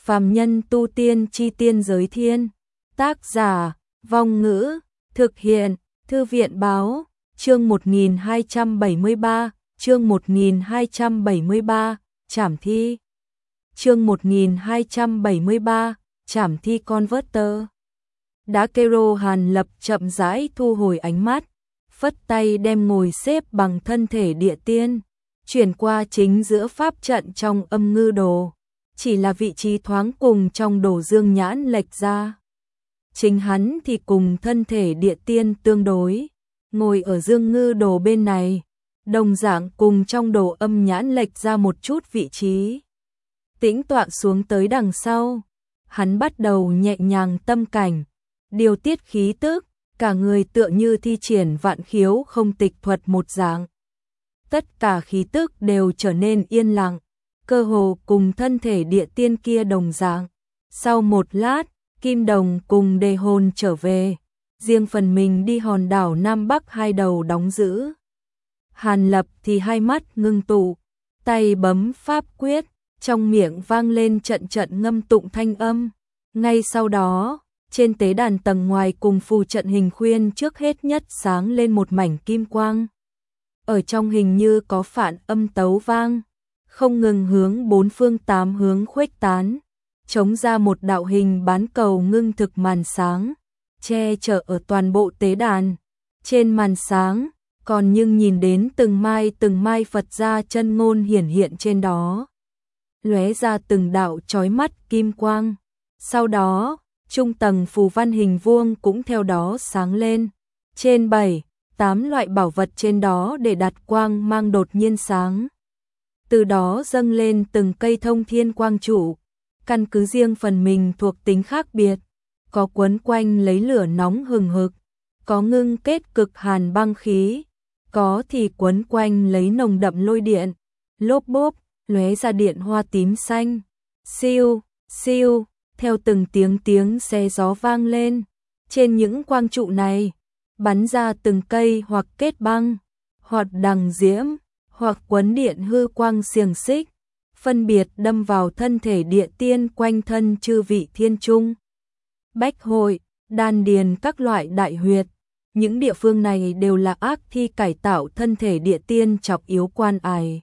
Phàm nhân tu tiên chi tiên giới thiên. Tác giả, Vong Ngữ, thực hiện, Thư viện Báo, chương 1273, chương 1273, trảm thi. Chương 1273, trảm thi Converter. Đã kêu Hàn Lập chậm rãi thu hồi ánh mắt, phất tay đem ngồi xếp bằng thân thể địa tiên, chuyển qua chính giữa pháp trận trong âm ngư đồ, chỉ là vị trí thoáng cùng trong đồ dương nhãn lệch ra. Chính hắn thì cùng thân thể địa tiên tương đối, ngồi ở dương ngư đồ bên này, đồng dạng cùng trong đồ âm nhãn lệch ra một chút vị trí. Tĩnh tọa xuống tới đằng sau, hắn bắt đầu nhẹ nhàng tâm cảnh, điều tiết khí tức, cả người tựa như thi triển vạn khiếu không tịch thuật một dạng. Tất cả khí tức đều trở nên yên lặng, cơ hồ cùng thân thể địa tiên kia đồng dạng. Sau một lát, Kim Đồng cùng Đề Hồn trở về, riêng phần mình đi hòn đảo Nam Bắc hai đầu đóng giữ. Hàn Lập thì hai mắt ngưng tụ, tay bấm pháp quyết, trong miệng vang lên trận trận ngâm tụng thanh âm. Ngay sau đó, trên tế đàn tầng ngoài cùng phù trận hình khuyên trước hết nhất sáng lên một mảnh kim quang. Ở trong hình như có phản âm tấu vang, không ngừng hướng bốn phương tám hướng khuếch tán, chống ra một đạo hình bán cầu ngưng thực màn sáng, che chở ở toàn bộ tế đàn. Trên màn sáng, còn nhưng nhìn đến từng mai Phật gia chân ngôn hiển hiện trên đó, lóe ra từng đạo chói mắt kim quang. Sau đó, trung tầng phù văn hình vuông cũng theo đó sáng lên. Trên 7-8 loại bảo vật trên đó để đặt quang mang đột nhiên sáng. Từ đó dâng lên từng cây thông thiên quang trụ, căn cứ riêng phần mình thuộc tính khác biệt, có quấn quanh lấy lửa nóng hừng hực, có ngưng kết cực hàn băng khí, có thì quấn quanh lấy nồng đậm lôi điện, lốp bốp, lóe ra điện hoa tím xanh. Siêu, siêu, theo từng tiếng xe gió vang lên, trên những quang trụ này bắn ra từng cây hoặc kết băng, hoặc đằng diễm, hoặc quấn điện hư quang xiềng xích, phân biệt đâm vào thân thể địa tiên quanh thân chư vị thiên trung, bách hội, đan điền các loại đại huyệt. Những địa phương này đều là ác thi cải tạo thân thể địa tiên chọc yếu quan ải.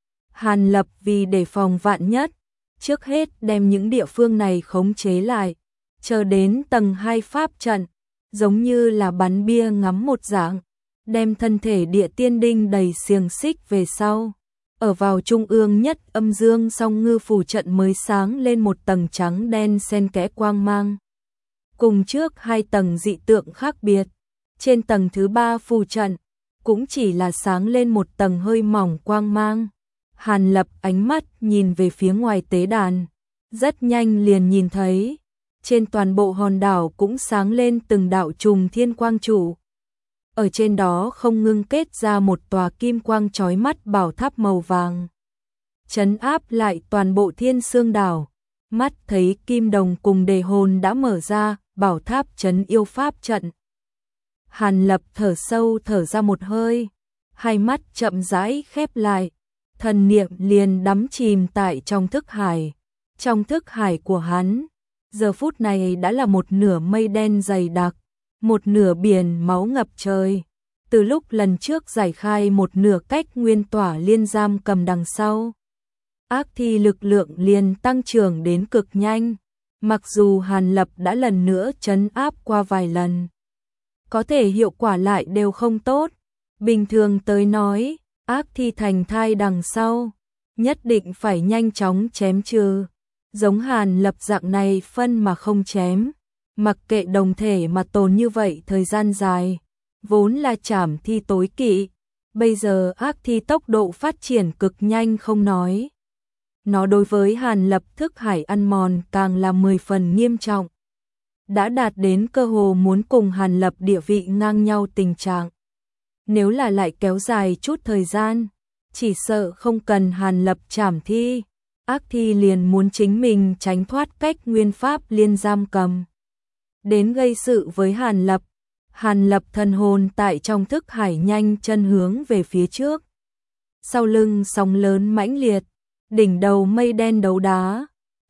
Hàn Lập vì đề phòng vạn nhất, trước hết đem những địa phương này khống chế lại, chờ đến tầng 2 pháp trận, giống như là bắn bia ngắm một dạng, đem thân thể địa tiên đinh đầy xiềng xích về sau. Ở vào trung ương nhất âm dương song ngư phù trận mới sáng lên một tầng trắng đen xen kẽ quang mang. Cùng trước hai tầng dị tượng khác biệt, trên tầng thứ 3 phù trận cũng chỉ là sáng lên một tầng hơi mỏng quang mang. Hàn Lập ánh mắt nhìn về phía ngoài tế đàn, rất nhanh liền nhìn thấy, trên toàn bộ hòn đảo cũng sáng lên từng đạo trùng thiên quang trụ. Ở trên đó không ngưng kết ra một tòa kim quang chói mắt bảo tháp màu vàng, trấn áp lại toàn bộ Thiên Sương đảo. Mắt thấy Kim Đồng cùng Đề Hồn đã mở ra bảo tháp trấn yêu pháp trận. Hàn Lập thở sâu thở ra một hơi, hai mắt chậm rãi khép lại, thần niệm liền đắm chìm tại trong thức hải. Trong thức hải của hắn, giờ phút này đã là một nửa mây đen dày đặc, một nửa biển máu ngập trời. Từ lúc lần trước giải khai một nửa cách nguyên tỏa liên giam cầm đằng sau, ác thi lực lượng liền tăng trưởng đến cực nhanh. Mặc dù Hàn Lập đã lần nữa trấn áp qua vài lần, có thể hiệu quả lại đều không tốt. Bình thường tới nói, ác thi thành thai đằng sau, nhất định phải nhanh chóng chém trừ. Giống Hàn Lập dạng này phân mà không chém, mặc kệ đồng thể mà tồn như vậy thời gian dài, vốn là trảm thi tối kỵ. Bây giờ ác thi tốc độ phát triển cực nhanh không nói, nó đối với Hàn Lập thức hải ăn mòn càng là 10 phần nghiêm trọng, đã đạt đến cơ hồ muốn cùng Hàn Lập địa vị ngang nhau tình trạng. Nếu là lại kéo dài chút thời gian, chỉ sợ không cần Hàn Lập trảm thi, ác thi liền muốn chính mình tránh thoát cách nguyên pháp liên giam cầm, đến gây sự với Hàn Lập. Hàn Lập thần hồn tại trong thức hải nhanh chân hướng về phía trước. Sau lưng sóng lớn mãnh liệt, đỉnh đầu mây đen đấu đá,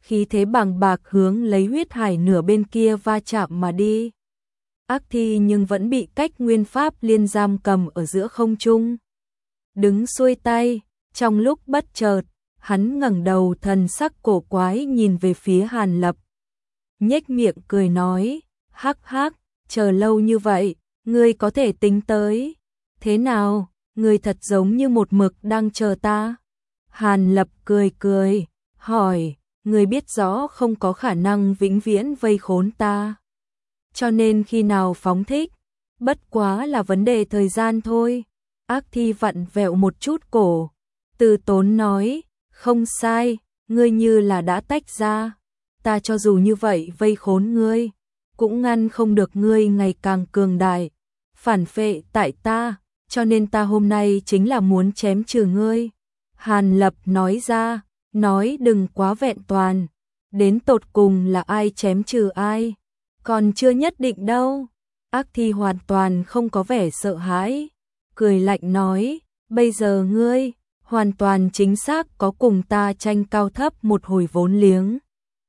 khí thế bàng bạc hướng lấy huyết hải nửa bên kia va chạm mà đi. Ác Thi nhưng vẫn bị cách nguyên pháp liên giam cầm ở giữa không trung. Đứng xuôi tay, trong lúc bất chợt, hắn ngẩng đầu thần sắc cổ quái nhìn về phía Hàn Lập. Nhếch miệng cười nói, hắc hắc, chờ lâu như vậy, ngươi có thể tính tới. Thế nào, ngươi thật giống như một mực đang chờ ta. Hàn Lập cười cười, hỏi, ngươi biết rõ không có khả năng vĩnh viễn vây khốn ta. Cho nên khi nào phóng thích, bất quá là vấn đề thời gian thôi. Ác Thi vặn vẹo một chút cổ, từ tốn nói, không sai, ngươi như là đã tách ra. Ta cho dù như vậy vây khốn ngươi, cũng ngăn không được ngươi ngày càng cường đại, phản phệ tại ta, cho nên ta hôm nay chính là muốn chém trừ ngươi. Hàn Lập nói ra, nói đừng quá vẹn toàn, đến tột cùng là ai chém trừ ai, còn chưa nhất định đâu. Ác Thi hoàn toàn không có vẻ sợ hãi, cười lạnh nói, bây giờ ngươi, hoàn toàn chính xác có cùng ta tranh cao thấp một hồi vốn liếng.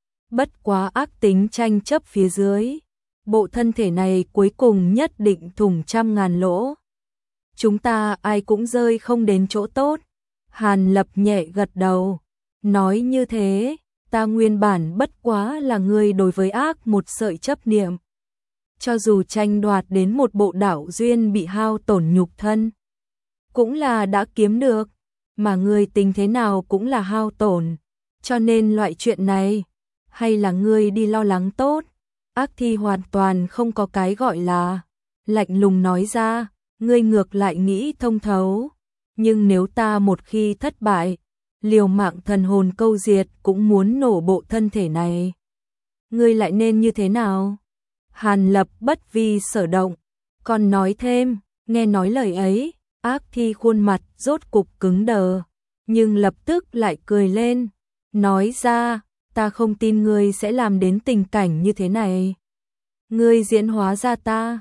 Bất quá ác tính tranh chấp phía dưới, bộ thân thể này cuối cùng nhất định thủng trăm ngàn lỗ. Chúng ta ai cũng rơi không đến chỗ tốt. Hàn Lập nhẹ gật đầu, nói như thế, ta nguyên bản bất quá là người đối với ác một sợi chấp niệm. Cho dù tranh đoạt đến một bộ đạo duyên bị hao tổn nhục thân, cũng là đã kiếm được, mà ngươi tính thế nào cũng là hao tổn, cho nên loại chuyện này, hay là ngươi đi lo lắng tốt. Ác Thi hoàn toàn không có cái gọi là, lạnh lùng nói ra, ngươi ngược lại nghĩ thông thấu, nhưng nếu ta một khi thất bại, liều mạng thần hồn câu diệt cũng muốn nổ bộ thân thể này. Ngươi lại nên như thế nào? Hàn Lập bất vi sở động, còn nói thêm, nghe nói lời ấy, Ác Thi khuôn mặt rốt cục cứng đờ, nhưng lập tức lại cười lên, nói ra, ta không tin ngươi sẽ làm đến tình cảnh như thế này. Ngươi diễn hóa ra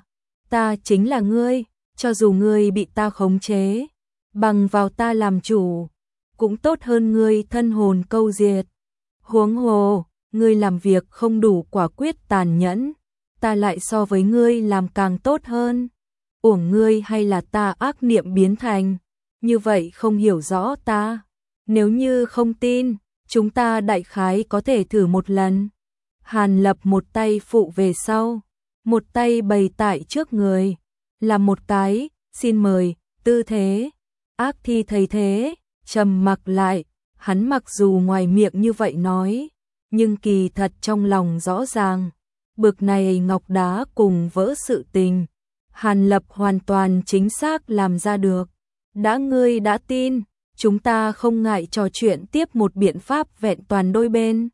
ta chính là ngươi, cho dù ngươi bị ta khống chế, bằng vào ta làm chủ, cũng tốt hơn ngươi thân hồn câu diệt. Huống hồ, ngươi làm việc không đủ quả quyết tàn nhẫn, ta lại so với ngươi làm càng tốt hơn. Uổng ngươi hay là ta ác niệm biến thành, như vậy không hiểu rõ ta. Nếu như không tin, chúng ta đại khái có thể thử một lần. Hàn Lập một tay phụ về sau, một tay bày tại trước người, là một cái, xin mời, tư thế. Ác Thi thấy thế, trầm mặc lại, hắn mặc dù ngoài miệng như vậy nói, nhưng kỳ thật trong lòng rõ ràng, bực này ngọc đá cùng vỡ sự tình, Hàn Lập hoàn toàn chính xác làm ra được. Đã ngươi đã tin, chúng ta không ngại trò chuyện tiếp một biện pháp vẹn toàn đôi bên.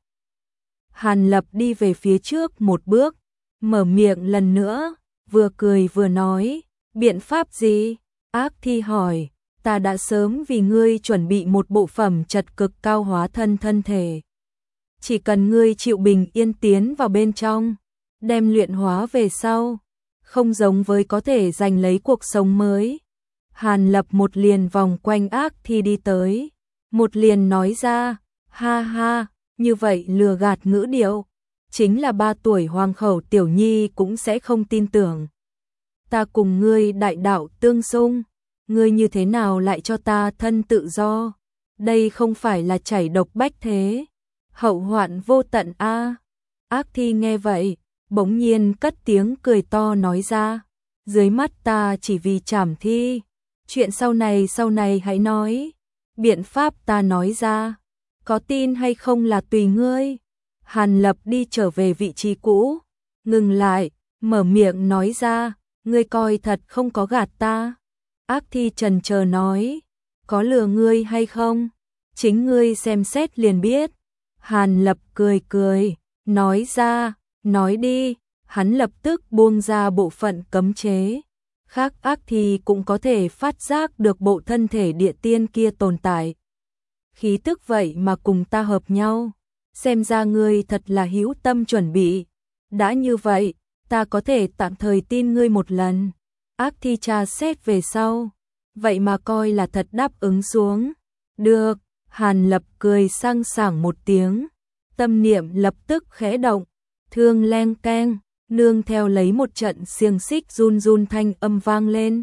Hàn Lập đi về phía trước một bước, mở miệng lần nữa, vừa cười vừa nói, biện pháp gì? Ác Thi hỏi, ta đã sớm vì ngươi chuẩn bị một bộ phẩm trật cực cao hóa thân thể. Chỉ cần ngươi chịu bình yên tiến vào bên trong, đem luyện hóa về sau, không giống với có thể giành lấy cuộc sống mới. Hàn Lập một liền vòng quanh Ác Thi đi tới, một liền nói ra, ha ha, như vậy lừa gạt ngữ điệu, chính là 3 tuổi hoàng khẩu tiểu nhi cũng sẽ không tin tưởng. Ta cùng ngươi đại đạo tương xung, ngươi như thế nào lại cho ta thân tự do? Đây không phải là chảy độc bách thế, hậu hoạn vô tận a. Ác Thi nghe vậy, bỗng nhiên cất tiếng cười to nói ra, dưới mắt ta chỉ vì trảm thi, chuyện sau này hãy nói, biện pháp ta nói ra, có tin hay không là tùy ngươi. Hàn Lập đi trở về vị trí cũ, ngừng lại, mở miệng nói ra, ngươi coi thật không có gạt ta. Ác Thi chần chờ nói, có lừa ngươi hay không? Chính ngươi xem xét liền biết. Hàn Lập cười cười, nói ra, nói đi. Hắn lập tức buông ra bộ phận cấm chế. Khác Ác Thi cũng có thể phát giác được bộ thân thể địa tiên kia tồn tại. Khí tức vậy mà cùng ta hợp nhau. Xem ra ngươi thật là hữu tâm chuẩn bị. Đã như vậy, ta có thể tạm thời tin ngươi một lần. Ác Thi tra xét về sau, vậy mà coi là thật đáp ứng xuống. Được, Hàn Lập cười sang sảng một tiếng, tâm niệm lập tức khẽ động, thương leng keng, nương theo lấy một trận xiềng xích run run thanh âm vang lên.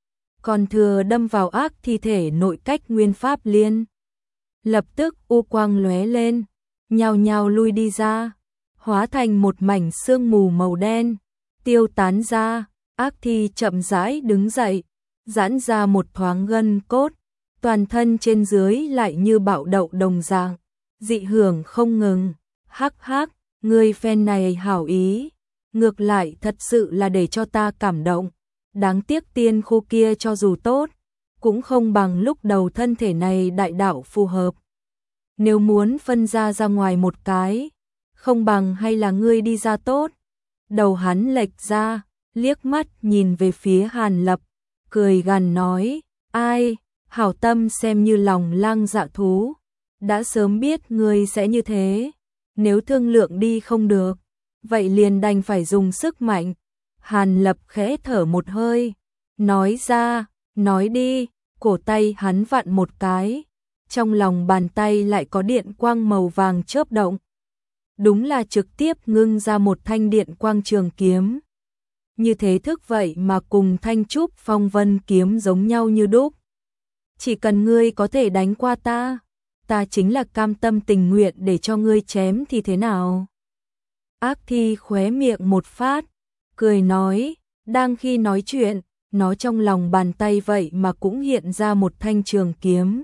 Còn thừa đâm vào ác thi thể nội cách nguyên pháp liên. Lập tức u quang lóe lên, nhào nhào lui đi ra, hóa thành một mảnh sương mù màu đen, tiêu tán ra, ác thi chậm rãi đứng dậy, giãn ra một thoáng gân cốt, toàn thân trên dưới lại như bạo đậu đồng dạng, dị hưởng không ngừng, hắc hắc, người phen này hảo ý, ngược lại thật sự là để cho ta cảm động, đáng tiếc tiên khu kia cho dù tốt, cũng không bằng lúc đầu thân thể này đại đạo phù hợp. Nếu muốn phân ra ra ngoài một cái, không bằng hay là ngươi đi ra tốt. Đầu hắn lệch ra, liếc mắt nhìn về phía Hàn Lập, cười gằn nói, ai, hảo tâm xem như lòng lang dạ thú, đã sớm biết ngươi sẽ như thế, nếu thương lượng đi không được, vậy liền đành phải dùng sức mạnh. Hàn Lập khẽ thở một hơi, nói ra, nói đi, cổ tay hắn vặn một cái, trong lòng bàn tay lại có điện quang màu vàng chớp động. Đúng là trực tiếp ngưng ra một thanh điện quang trường kiếm. Như thế thức vậy mà cùng thanh trúc phong vân kiếm giống nhau như đúc. Chỉ cần ngươi có thể đánh qua ta, ta chính là cam tâm tình nguyện để cho ngươi chém thì thế nào? Ác thi khóe miệng một phát, cười nói, đang khi nói chuyện, nó trong lòng bàn tay vậy mà cũng hiện ra một thanh trường kiếm.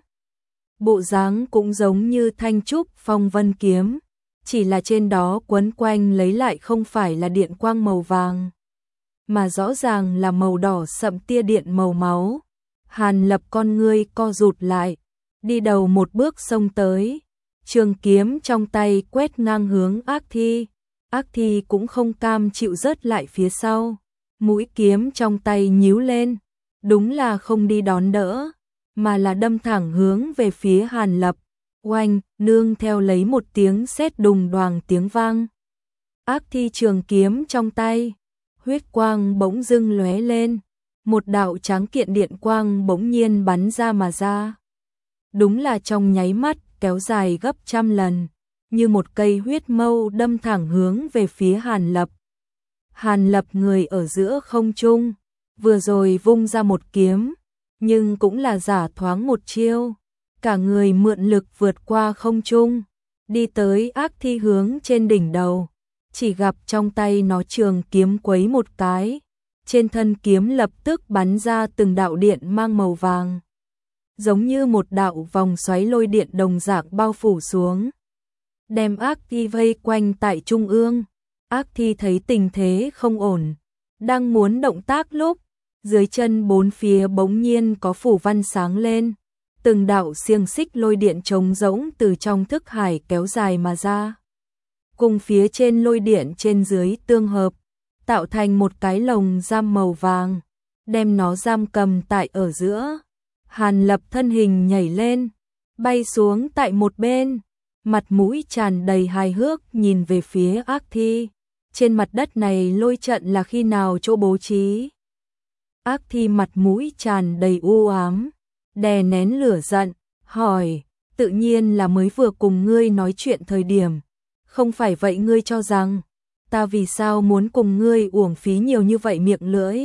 Bộ dáng cũng giống như thanh trúc phong vân kiếm, chỉ là trên đó quấn quanh lấy lại không phải là điện quang màu vàng, mà rõ ràng là màu đỏ sậm tia điện màu máu. Hàn Lập con ngươi co rụt lại, đi đầu một bước xông tới, trường kiếm trong tay quét ngang hướng ác thi cũng không cam chịu rớt lại phía sau, mũi kiếm trong tay nhíu lên, đúng là không đi đón đỡ, mà là đâm thẳng hướng về phía Hàn Lập. Oanh, nương theo lấy một tiếng sét đùng đoàng tiếng vang. Ác thi trường kiếm trong tay, huyết quang bỗng dưng lóe lên, một đạo tráng kiện điện quang bỗng nhiên bắn ra mà ra. Đúng là trong nháy mắt kéo dài gấp trăm lần, như một cây huyết mâu đâm thẳng hướng về phía Hàn Lập. Hàn Lập người ở giữa không trung, vừa rồi vung ra một kiếm, nhưng cũng là giả thoáng một chiêu. Cả người mượn lực vượt qua không trung, đi tới ác thi hướng trên đỉnh đầu, chỉ gặp trong tay nó trường kiếm quấy một cái, trên thân kiếm lập tức bắn ra từng đạo điện mang màu vàng, giống như một đạo vòng xoáy lôi điện đồng dạng bao phủ xuống, đem ác thi vây quanh tại trung ương. Ác thi thấy tình thế không ổn, đang muốn động tác lúc, dưới chân bốn phía bỗng nhiên có phủ văn sáng lên. Từng đạo xiềng xích lôi điện trống rỗng từ trong thức hải kéo dài mà ra. Cùng phía trên lôi điện trên dưới tương hợp, tạo thành một cái lồng giam màu vàng, đem nó giam cầm tại ở giữa. Hàn Lập thân hình nhảy lên, bay xuống tại một bên, mặt mũi tràn đầy hài hước nhìn về phía ác thi. Trên mặt đất này lôi trận là khi nào chỗ bố trí? Ác thi mặt mũi tràn đầy u ám, đè nén lửa giận, hỏi, tự nhiên là mới vừa cùng ngươi nói chuyện thời điểm, không phải vậy ngươi cho rằng, ta vì sao muốn cùng ngươi uổng phí nhiều như vậy miệng lưỡi?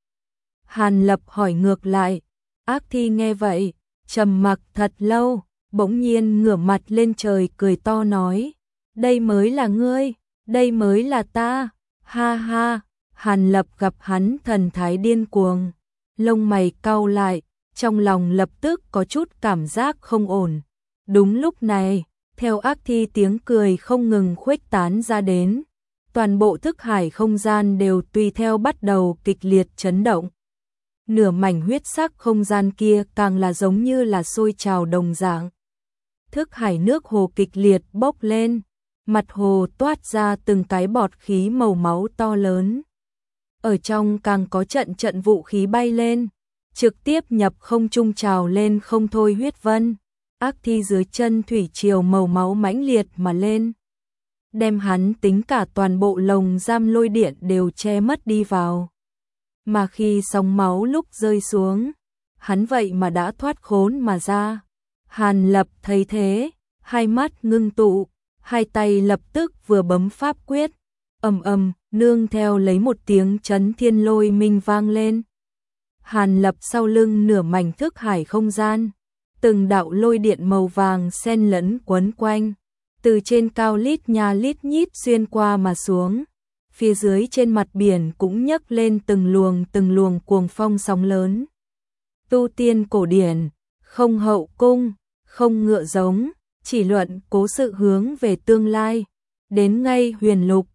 Hàn Lập hỏi ngược lại, ác thi nghe vậy, trầm mặc thật lâu, bỗng nhiên ngửa mặt lên trời cười to nói, đây mới là ngươi, đây mới là ta, ha ha. Hàn Lập gặp hắn thần thái điên cuồng, lông mày cau lại, trong lòng lập tức có chút cảm giác không ổn. Đúng lúc này, theo ác thi tiếng cười không ngừng khuếch tán ra đến, toàn bộ thức hải không gian đều tùy theo bắt đầu kịch liệt chấn động. Nửa mảnh huyết sắc không gian kia càng là giống như là sôi trào đồng dạng. Thức hải nước hồ kịch liệt bốc lên, mặt hồ toát ra từng cái bọt khí màu máu to lớn. Ở trong càng có trận trận vũ khí bay lên, trực tiếp nhập không trung trào lên không thôi huyết vân. Ác thi dưới chân thủy triều màu máu mãnh liệt mà lên, đem hắn tính cả toàn bộ lồng giam lôi điện đều che mất đi vào. Mà khi sóng máu lúc rơi xuống, hắn vậy mà đã thoát khốn mà ra. Hàn Lập thấy thế, hai mắt ngưng tụ, hai tay lập tức vừa bấm pháp quyết, ầm ầm, nương theo lấy một tiếng chấn thiên lôi minh vang lên. Hàn Lập sau lưng nửa mảnh thức hải không gian, từng đạo lôi điện màu vàng xen lẫn quấn quanh, từ trên cao lít nha lít nhít xuyên qua mà xuống. Phía dưới trên mặt biển cũng nhấc lên từng luồng cuồng phong sóng lớn. Tu tiên cổ điển, không hậu cung, không ngựa giống, chỉ luận cố sự hướng về tương lai. Đến ngay huyền lục,